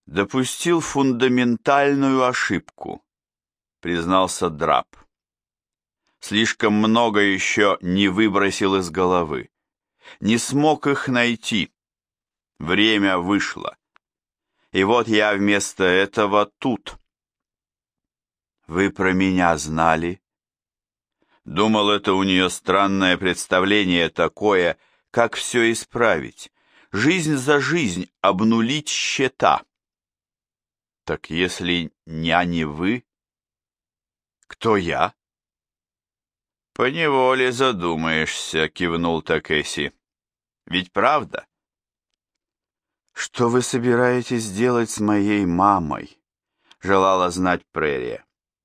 Допустил фундаментальную ошибку, признался Драп. Слишком много еще не выбросил из головы. Не смог их найти. Время вышло. И вот я вместо этого тут. Вы про меня знали? Думал, это у нее странное представление такое, как все исправить. Жизнь за жизнь обнулить счета. Так если не вы, кто я? Поневоле задумаешься, кивнул Такеси. Ведь правда? Что вы собираетесь делать с моей мамой? Желала знать Прерия.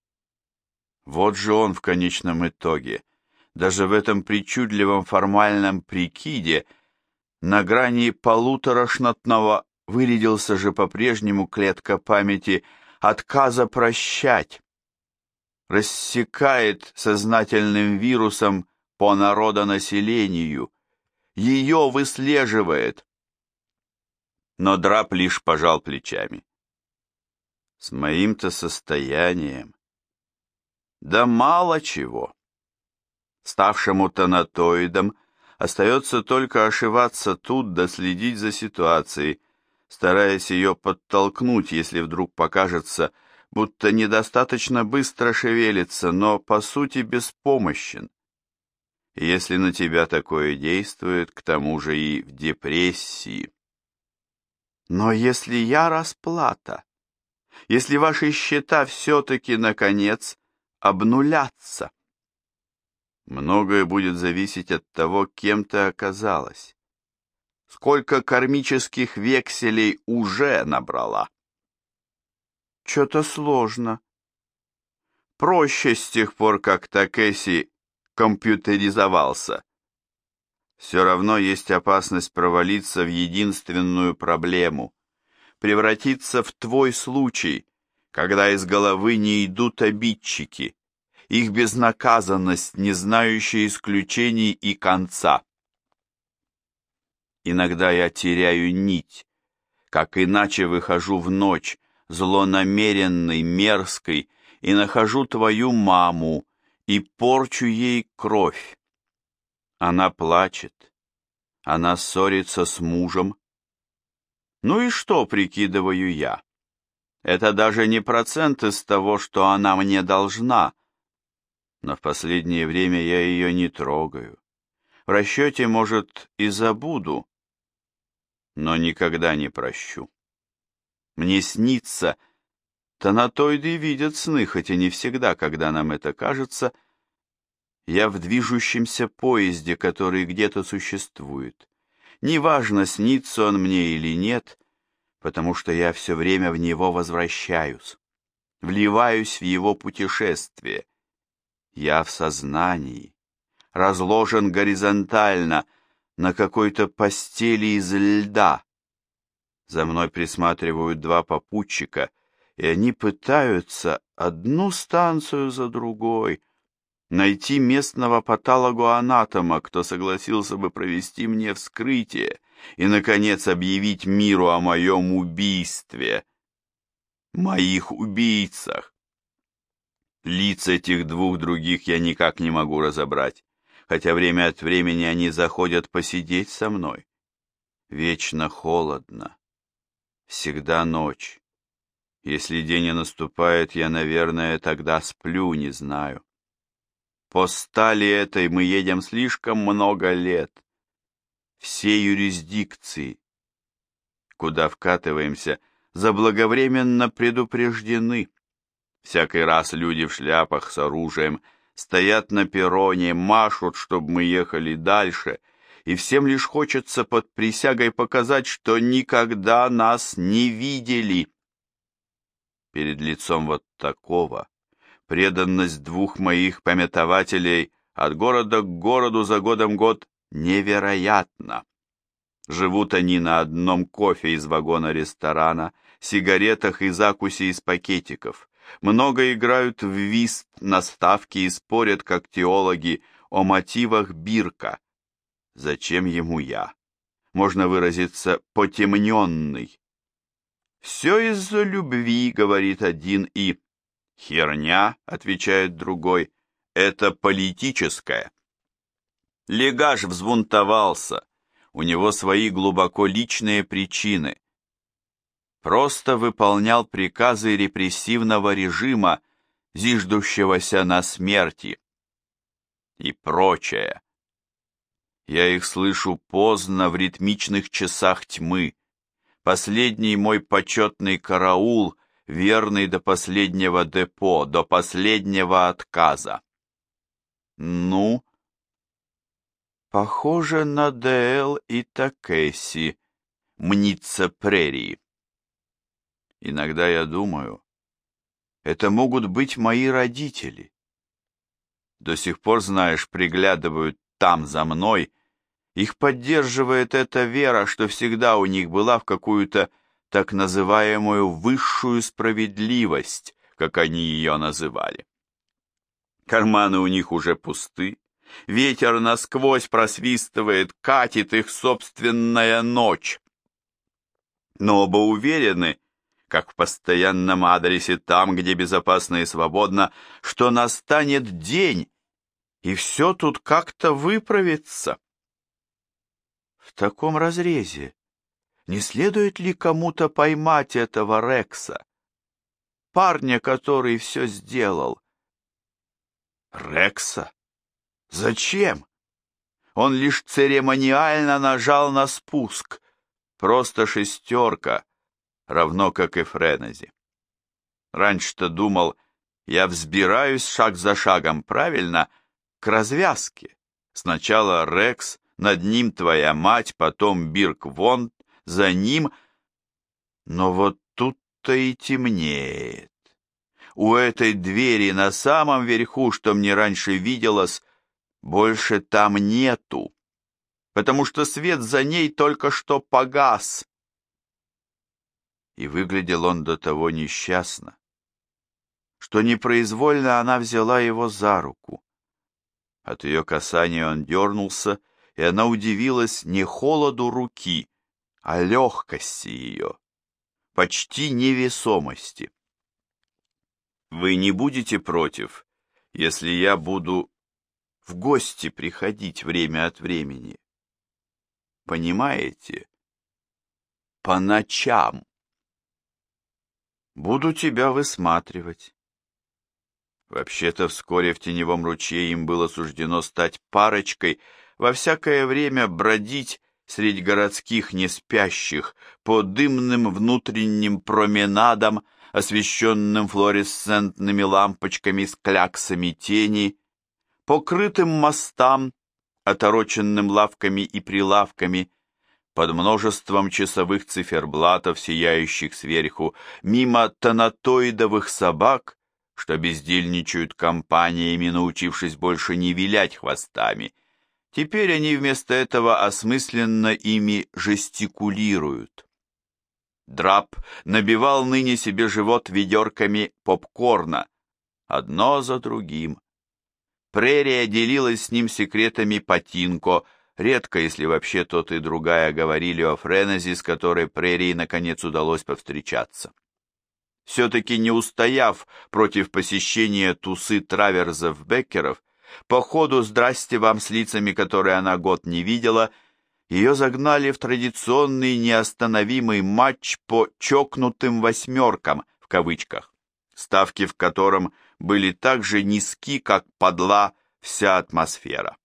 Вот же он в конечном итоге, даже в этом причудливом формальном прикиде, на грани полуторашнотного вырядился же по-прежнему клетка памяти отказа прощать. Рассекает сознательным вирусом по народонаселению, ее выслеживает. Но Драп лишь пожал плечами. С моим-то состоянием. Да мало чего. Ставшему тонатоидом остается только ошиваться тут да следить за ситуацией, стараясь ее подтолкнуть, если вдруг покажется, будто недостаточно быстро шевелится, но по сути беспомощен. И если на тебя такое действует, к тому же и в депрессии. Но если я расплата, если ваши счета все-таки, наконец, обнулятся, многое будет зависеть от того, кем ты оказалась. Сколько кармических векселей уже набрала? Что-то сложно. Проще с тех пор, как Такеси компьютеризовался. Все равно есть опасность провалиться в единственную проблему, превратиться в твой случай, когда из головы не идут обидчики, их безнаказанность, не знающая исключений и конца. Иногда я теряю нить, как иначе выхожу в ночь, злонамеренный, мерзкий, и нахожу твою маму, и порчу ей кровь. Она плачет, она ссорится с мужем. Ну и что, прикидываю я? Это даже не процент из того, что она мне должна, но в последнее время я ее не трогаю. В расчете, может, и забуду, но никогда не прощу. Мне снится, тонатоиды видят сны, хоть и не всегда, когда нам это кажется. Я в движущемся поезде, который где-то существует. Неважно, снится он мне или нет, потому что я все время в него возвращаюсь, вливаюсь в его путешествие. Я в сознании, разложен горизонтально на какой-то постели из льда. За мной присматривают два попутчика, и они пытаются одну станцию за другой найти местного патологоанатома, кто согласился бы провести мне вскрытие и, наконец, объявить миру о моем убийстве, моих убийцах. Лиц этих двух других я никак не могу разобрать, хотя время от времени они заходят посидеть со мной. Вечно холодно, всегда ночь. Если день и наступает, я, наверное, тогда сплю, не знаю. По стали этой мы едем слишком много лет. Все юрисдикции, куда вкатываемся, заблаговременно предупреждены. Всякий раз люди в шляпах с оружием стоят на перроне, машут, чтобы мы ехали дальше, и всем лишь хочется под присягой показать, что никогда нас не видели. Перед лицом вот такого преданность двух моих памятователей от города к городу за годом год невероятна. Живут они на одном кофе из вагона ресторана, сигаретах и закуси из пакетиков. Много играют в вист на ставке и спорят, как теологи, о мотивах Бирка. Зачем ему я? Можно выразиться потемненный. «Все из-за любви», — говорит один, и «Херня», — отвечает другой, — «это политическое». Легаш взбунтовался, у него свои глубоко личные причины. Просто выполнял приказы репрессивного режима, зиждущегося на смерти. И прочее. Я их слышу поздно в ритмичных часах тьмы. Последний мой почетный караул, верный до последнего депо, до последнего отказа. Ну, похоже на Д.Л. и Такеси, мнится прерии. Иногда я думаю, это могут быть мои родители. До сих пор, знаешь, приглядывают там за мной. Их поддерживает эта вера, что всегда у них была в какую-то так называемую высшую справедливость, как они ее называли. Карманы у них уже пусты, ветер насквозь просвистывает, катит их собственная ночь. Но оба уверены, как в постоянном адресе там, где безопасно и свободно, что настанет день, и все тут как-то выправится. В таком разрезе не следует ли кому-то поймать этого Рекса, парня, который все сделал? Рекса? Зачем? Он лишь церемониально нажал на спуск. Просто шестерка, равно как и Френези. Раньше-то думал, я взбираюсь шаг за шагом, правильно, к развязке. Сначала Рекс, над ним твоя мать, потом Бирк Вонд, за ним... Но вот тут-то и темнеет. У этой двери на самом верху, что мне раньше виделось, больше там нету, потому что свет за ней только что погас. И выглядел он до того несчастно, что непроизвольно она взяла его за руку. От ее касания он дернулся, и она удивилась не холоду руки, а легкости ее, почти невесомости. «Вы не будете против, если я буду в гости приходить время от времени? Понимаете? По ночам. Буду тебя высматривать». Вообще-то вскоре в Теневом ручье им было суждено стать парочкой, во всякое время бродить среди городских неспящих по дымным внутренним променадам, освещенным флуоресцентными лампочками с кляксами тени, по крытым мостам, отороченным лавками и прилавками, под множеством часовых циферблатов, сияющих сверху, мимо тонатоидовых собак, что бездельничают компаниями, научившись больше не вилять хвостами. Теперь они вместо этого осмысленно ими жестикулируют. Драп набивал ныне себе живот ведерками попкорна, одно за другим. Прерия делилась с ним секретами Патинко, редко, если вообще тот и другая говорили о Френези, с которой Прерии наконец удалось повстречаться. Все-таки не устояв против посещения тусы траверзов-беккеров, по ходу «Здрасте вам» с лицами, которые она год не видела, ее загнали в традиционный неостановимый матч по «чокнутым восьмеркам» в кавычках, ставки в котором были так же низки, как подла вся атмосфера.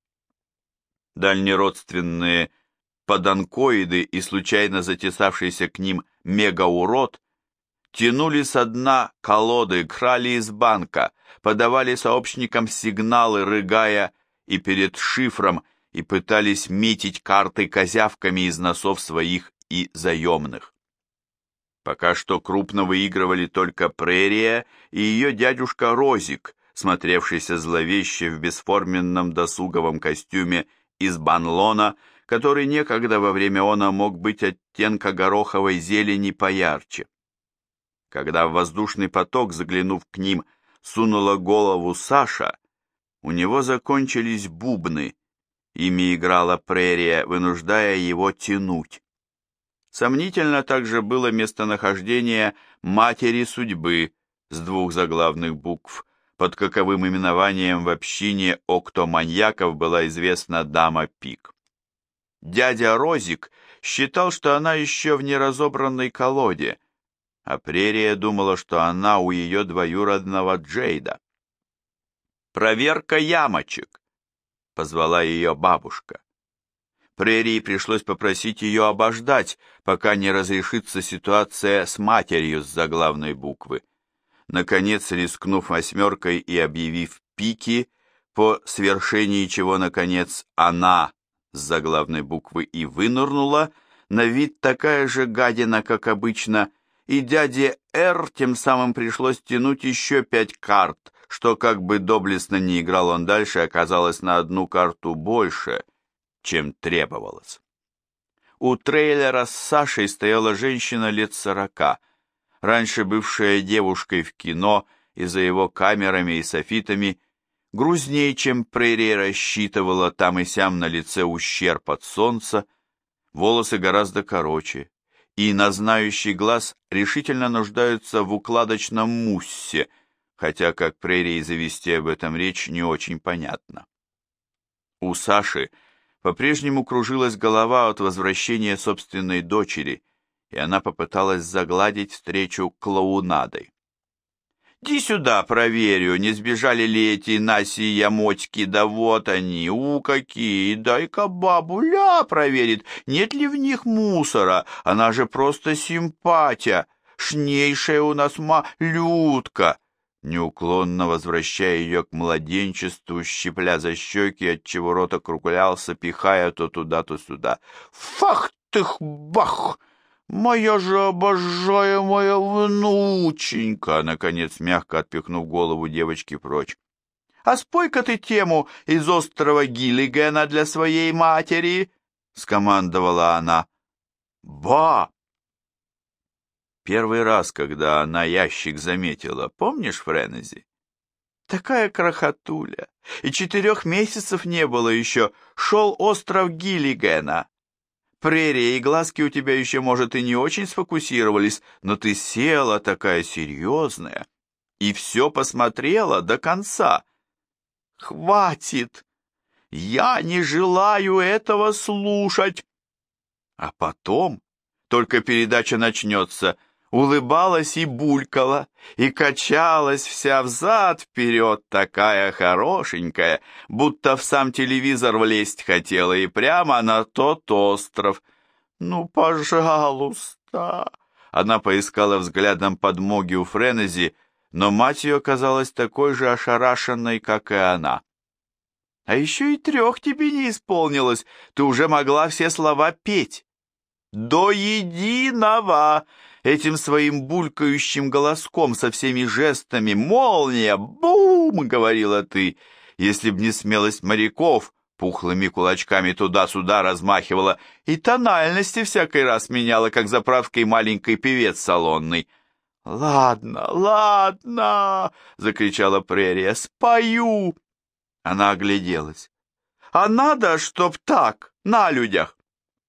Дальнеродственные поданкоиды и случайно затесавшийся к ним мегаурод тянули со дна колоды, крали из банка, подавали сообщникам сигналы, рыгая и перед шифром, и пытались метить карты козявками из носов своих и заемных. Пока что крупно выигрывали только Прерия и ее дядюшка Розик, смотревшийся зловеще в бесформенном досуговом костюме из банлона, который некогда во время она мог быть оттенка гороховой зелени поярче. Когда в воздушный поток, заглянув к ним, сунула голову Саша, у него закончились бубны, ими играла Прерия, вынуждая его тянуть. Сомнительно также было местонахождение матери судьбы с 2 заглавных букв. Под каковым именованием в общине октоманьяков была известна дама Пик. Дядя Розик считал, что она еще в неразобранной колоде, а Прерия думала, что она у ее двоюродного Джейда. «Проверка ямочек», — позвала ее бабушка. Прерии пришлось попросить ее обождать, пока не разрешится ситуация с матерью с заглавной буквы. Наконец, рискнув 8 и объявив пики, по свершении чего, наконец, она с заглавной буквы и вынырнула, на вид такая же гадина, как обычно, и дяде Р тем самым пришлось тянуть еще 5 карт, что, как бы доблестно не играл он дальше, оказалось на 1 карту больше, чем требовалось. У трейлера с Сашей стояла женщина лет 40, раньше бывшая девушкой в кино и за его камерами и софитами, грузней, чем Прерия рассчитывала, там и сям на лице ущерб от солнца, волосы гораздо короче, и на знающий глаз решительно нуждаются в укладочном муссе, хотя, как Прерии завести об этом речь, не очень понятно. У Саши по-прежнему кружилась голова от возвращения собственной дочери, и она попыталась загладить встречу клоунадой. «Ди сюда, проверю, не сбежали ли эти Наси и Ямотьки, да вот они, какие, дай-ка бабуля проверит, нет ли в них мусора, она же просто симпатия, шнейшая у нас малютка», неуклонно возвращая ее к младенчеству, щипля за щеки, отчего рот округлялся, пихая то туда, то сюда. «Фах тых бах! Моя же обожаемая внученька!» Наконец, мягко отпихнув голову девочки прочь. «А спой-ка ты тему из острова Гиллигана для своей матери!» — скомандовала она. «Ба!» Первый раз, когда она ящик заметила, помнишь, Френези? Такая крохотуля, и 4 месяцев не было еще, шел остров Гиллигана. Прерия и глазки у тебя еще, может, и не очень сфокусировались, но ты села такая серьезная и все посмотрела до конца. Хватит! Я не желаю этого слушать. А потом, только передача начнется, улыбалась и булькала, и качалась вся взад-вперед, такая хорошенькая, будто в сам телевизор влезть хотела, и прямо на тот остров. «Ну, пожалуйста!» Она поискала взглядом подмоги у Френези, но мать ее казалась такой же ошарашенной, как и она. «А еще и 3 тебе не исполнилось, ты уже могла все слова петь. До единого!» Этим своим булькающим голоском со всеми жестами «Молния! Бум!» — говорила ты. Если б не смелость моряков, пухлыми кулачками туда-сюда размахивала и тональности всякий раз меняла, как заправский маленький певец салонный. «Ладно, ладно!» — закричала Прерия. «Спою!» Она огляделась. «А надо, чтоб так, на людях!»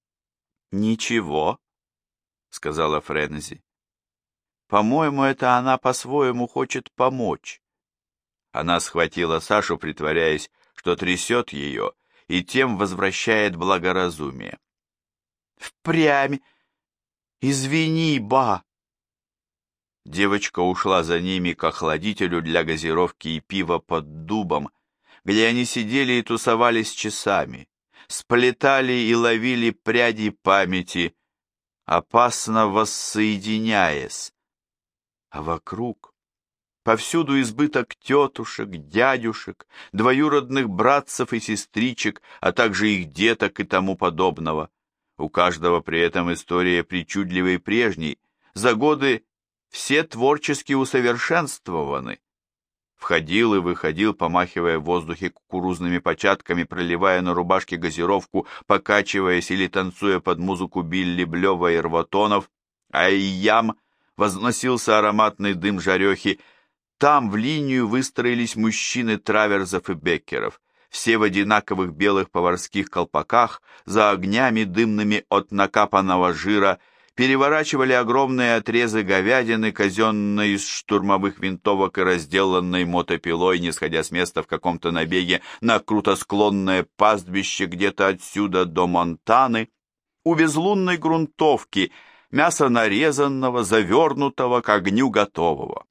«Ничего», — сказала Френези. «По-моему, это она по-своему хочет помочь». Она схватила Сашу, притворяясь, что трясет ее, и тем возвращает благоразумие. «Впрямь! Извини, ба!» Девочка ушла за ними к охладителю для газировки и пива под дубом, где они сидели и тусовались часами, сплетали и ловили пряди памяти, опасно воссоединяясь. А вокруг повсюду избыток тетушек, дядюшек, двоюродных братцев и сестричек, а также их деток и тому подобного. У каждого при этом история причудливой прежней, за годы все творчески усовершенствованы. Входил и выходил, помахивая в воздухе кукурузными початками, проливая на рубашке газировку, покачиваясь или танцуя под музыку Билли Блёва и Рвотонов, а ям возносился ароматный дым жарехи. Там в линию выстроились мужчины Траверзов и Беккеров, все в одинаковых белых поварских колпаках, за огнями дымными от накапанного жира, переворачивали огромные отрезы говядины, казенной из штурмовых винтовок и разделанной мотопилой, не сходя с места в каком-то набеге на крутосклонное пастбище где-то отсюда до Монтаны, у безлунной грунтовки, мясо нарезанного, завернутого, к огню готового.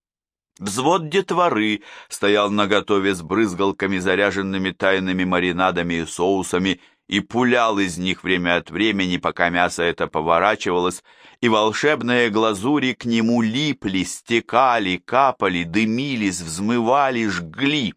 Взвод детворы стоял наготове с брызгалками, заряженными тайными маринадами и соусами, и пулял из них время от времени, пока мясо это поворачивалось, и волшебные глазури к нему липли, стекали, капали, дымились, взмывали, жгли.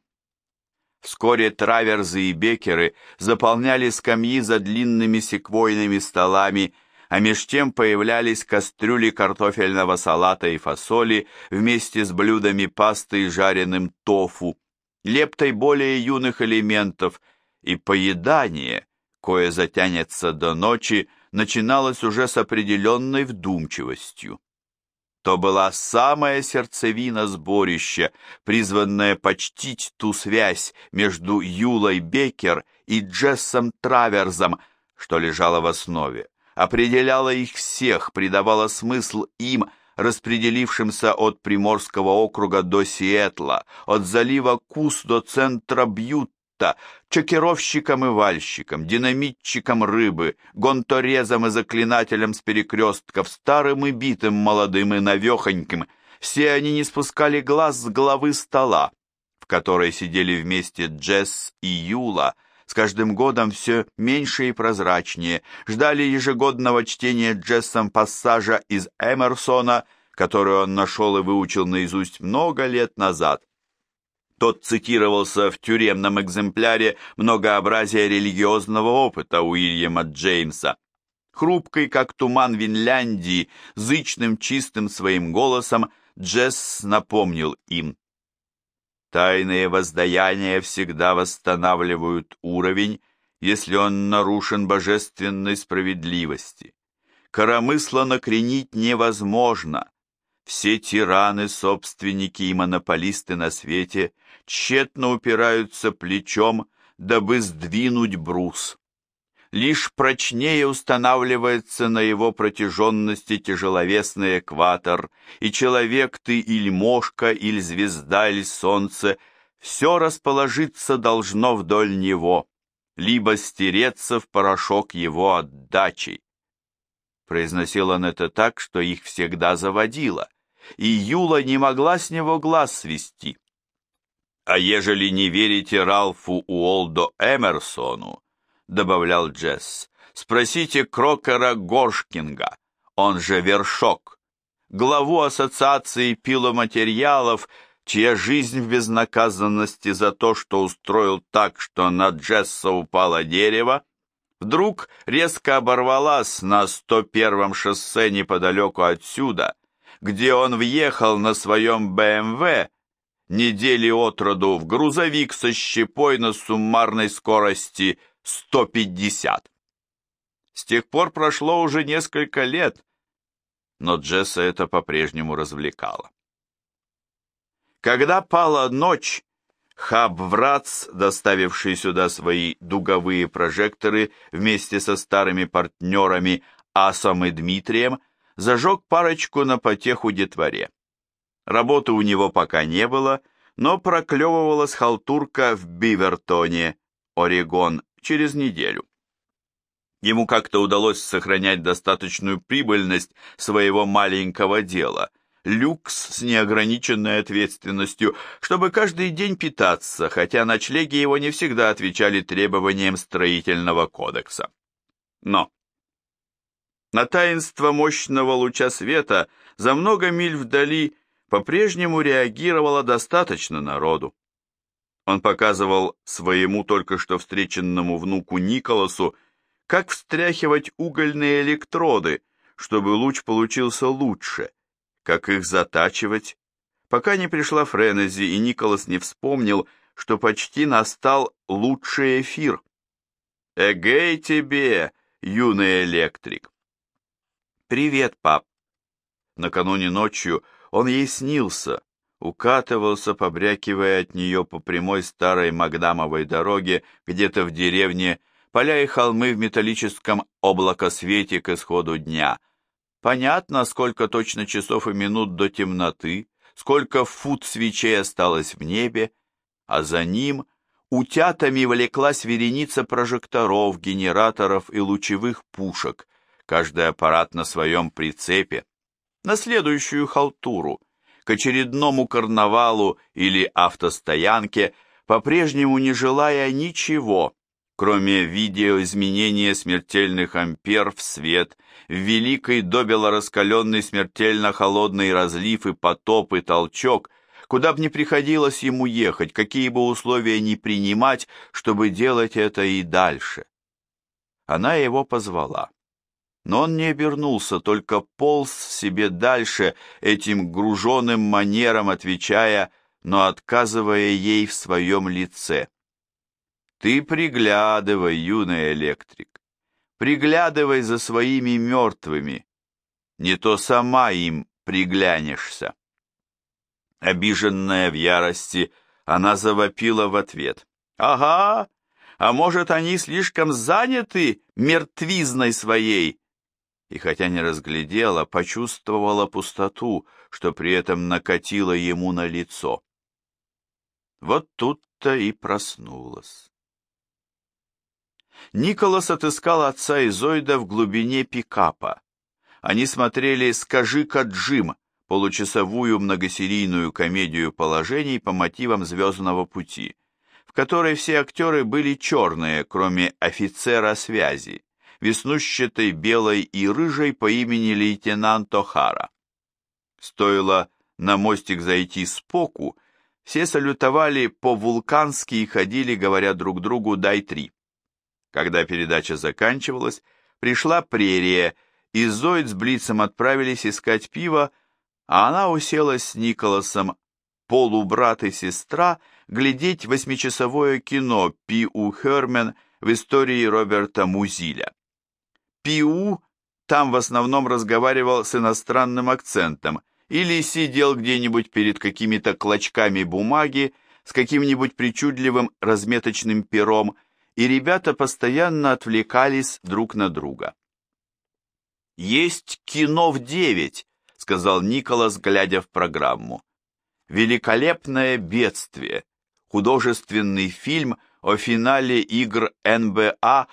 Вскоре траверзы и беккеры заполняли скамьи за длинными секвойными столами, а меж тем появлялись кастрюли картофельного салата и фасоли вместе с блюдами пасты и жареным тофу, лептой более юных элементов, и поедание, кое затянется до ночи, начиналось уже с определенной вдумчивостью. То была самая сердцевина сборища, призванная почтить ту связь между Юлой Беккер и Джессом Траверзом, что лежала в основе, определяла их всех, придавала смысл им, распределившимся от Приморского округа до Сиэтла, от залива Кус до центра Бьютта, чекировщикам и вальщикам, динамитчикам рыбы, гонторезам и заклинателям с перекрестков, старым и битым, молодым и навехоньким. Все они не спускали глаз с головы стола, в которой сидели вместе Джесс и Юла, с каждым годом все меньше и прозрачнее, ждали ежегодного чтения Джессом пассажа из Эмерсона, который он нашел и выучил наизусть много лет назад. Тот цитировался в тюремном экземпляре многообразия религиозного опыта Уильяма Джеймса. Хрупкий, как туман Винляндии, зычным чистым своим голосом Джесс напомнил им: «Тайные воздаяния всегда восстанавливают уровень, если он нарушен божественной справедливости. Коромысло накренить невозможно. Все тираны, собственники и монополисты на свете тщетно упираются плечом, дабы сдвинуть брус. Лишь прочнее устанавливается на его протяженности тяжеловесный экватор, и человек ты иль мошка, иль звезда, иль солнце, все расположиться должно вдоль него, либо стереться в порошок его отдачей». Произносил он это так, что их всегда заводило, и Юла не могла с него глаз свести. «А ежели не верите Ралфу Уолдо Эмерсону, — добавлял Джесс, — спросите Крокера Горшкинга, он же Вершок, главу ассоциации пиломатериалов, чья жизнь в безнаказанности за то, что устроил так, что на Джесса упало дерево, вдруг резко оборвалась на 101-м шоссе неподалеку отсюда, где он въехал на своем БМВ недели от роду в грузовик со щепой на суммарной скорости 150. С тех пор прошло уже несколько лет, но Джесса это по-прежнему развлекало. Когда пала ночь, Хаб Врац, доставивший сюда свои дуговые прожекторы вместе со старыми партнерами Асом и Дмитрием, зажег парочку на потеху детворе. Работы у него пока не было, но проклевывалась халтурка в Бивертоне, Орегон, через неделю. Ему как-то удалось сохранять достаточную прибыльность своего маленького дела, люкс с неограниченной ответственностью, чтобы каждый день питаться, хотя ночлеги его не всегда отвечали требованиям строительного кодекса. Но на таинство мощного луча света за много миль вдали по-прежнему реагировало достаточно народу. Он показывал своему только что встреченному внуку Николасу, как встряхивать угольные электроды, чтобы луч получился лучше, как их затачивать, пока не пришла Френези, и Николас не вспомнил, что почти настал лучший эфир. «Эгей тебе, юный электрик!» «Привет, пап!» Накануне ночью он ей снился, укатывался, побрякивая от нее по прямой старой Магдамовой дороге где-то в деревне, поля и холмы в металлическом облакосвете к исходу дня. Понятно, сколько точно часов и минут до темноты, сколько фут свечей осталось в небе, а за ним утятами влеклась вереница прожекторов, генераторов и лучевых пушек, каждый аппарат на своем прицепе, на следующую халтуру, к очередному карнавалу или автостоянке, по-прежнему не желая ничего, кроме видеоизменения смертельных ампер в свет, в великий добело раскаленный смертельно холодный разлив и потоп и толчок, куда бы ни приходилось ему ехать, какие бы условия ни принимать, чтобы делать это и дальше. Она его позвала. Но он не обернулся, только полз себе дальше этим груженным манером, отвечая, но отказывая ей в своем лице. Ты приглядывай, юный электрик, приглядывай за своими мертвыми, не то сама им приглянешься. Обиженная в ярости, она завопила в ответ. «Ага, а может, они слишком заняты мертвизной своей?» И хотя не разглядела, почувствовала пустоту, что при этом накатило ему на лицо. Вот тут-то и проснулась. Николас отыскал отца и Зойда в глубине пикапа. Они смотрели «Скажи-ка, Джим», получасовую многосерийную комедию положений по мотивам «Звездного пути», в которой все актеры были черные, кроме офицера связи, веснущатой, белой и рыжей по имени лейтенант О'Хара. Стоило на мостик зайти Споку, все салютовали по-вулкански и ходили, говоря друг другу «дай три». Когда передача заканчивалась, пришла прерия, и Зоид с Блицем отправились искать пиво, а она уселась с Николасом, полубрат и сестра, глядеть 8-часовое кино Пи-У Хермен в истории Роберта Музиля. Пи-У там в основном разговаривал с иностранным акцентом или сидел где-нибудь перед какими-то клочками бумаги с каким-нибудь причудливым разметочным пером, и ребята постоянно отвлекались друг на друга. «Есть кино в 9», — сказал Николас, глядя в программу. «Великолепное бедствие», художественный фильм о финале игр НБА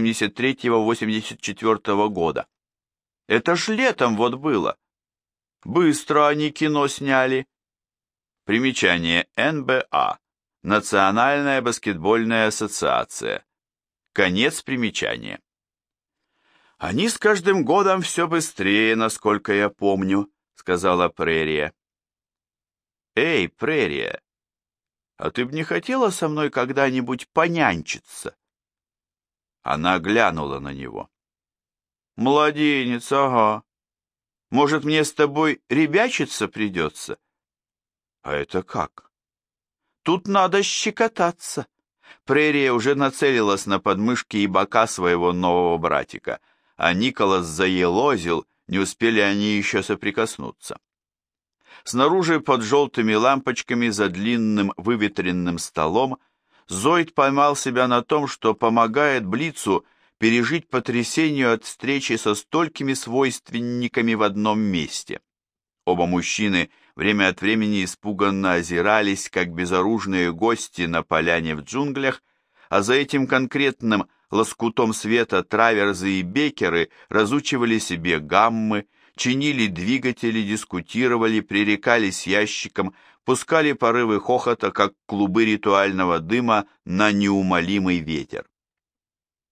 83-84 года. Это ж летом вот было. Быстро они кино сняли. Примечание: НБА. Национальная баскетбольная ассоциация. Конец примечания. «Они с каждым годом все быстрее, насколько я помню», — сказала Прерия. «Эй, Прерия, а ты б не хотела со мной когда-нибудь понянчиться?» Она глянула на него. «Младенец, ага. Может, мне с тобой ребячиться придется?» «А это как?» «Тут надо щекотаться». Прерия уже нацелилась на подмышки и бока своего нового братика, а Николас заелозил, не успели они еще соприкоснуться. Снаружи под желтыми лампочками за длинным выветренным столом Зоид поймал себя на том, что помогает Блицу пережить потрясение от встречи со столькими свойственниками в одном месте. Оба мужчины время от времени испуганно озирались, как безоружные гости на поляне в джунглях, а за этим конкретным лоскутом света траверзы и бекеры разучивали себе гаммы, чинили двигатели, дискутировали, пререкались ящиком, пускали порывы хохота, как клубы ритуального дыма на неумолимый ветер.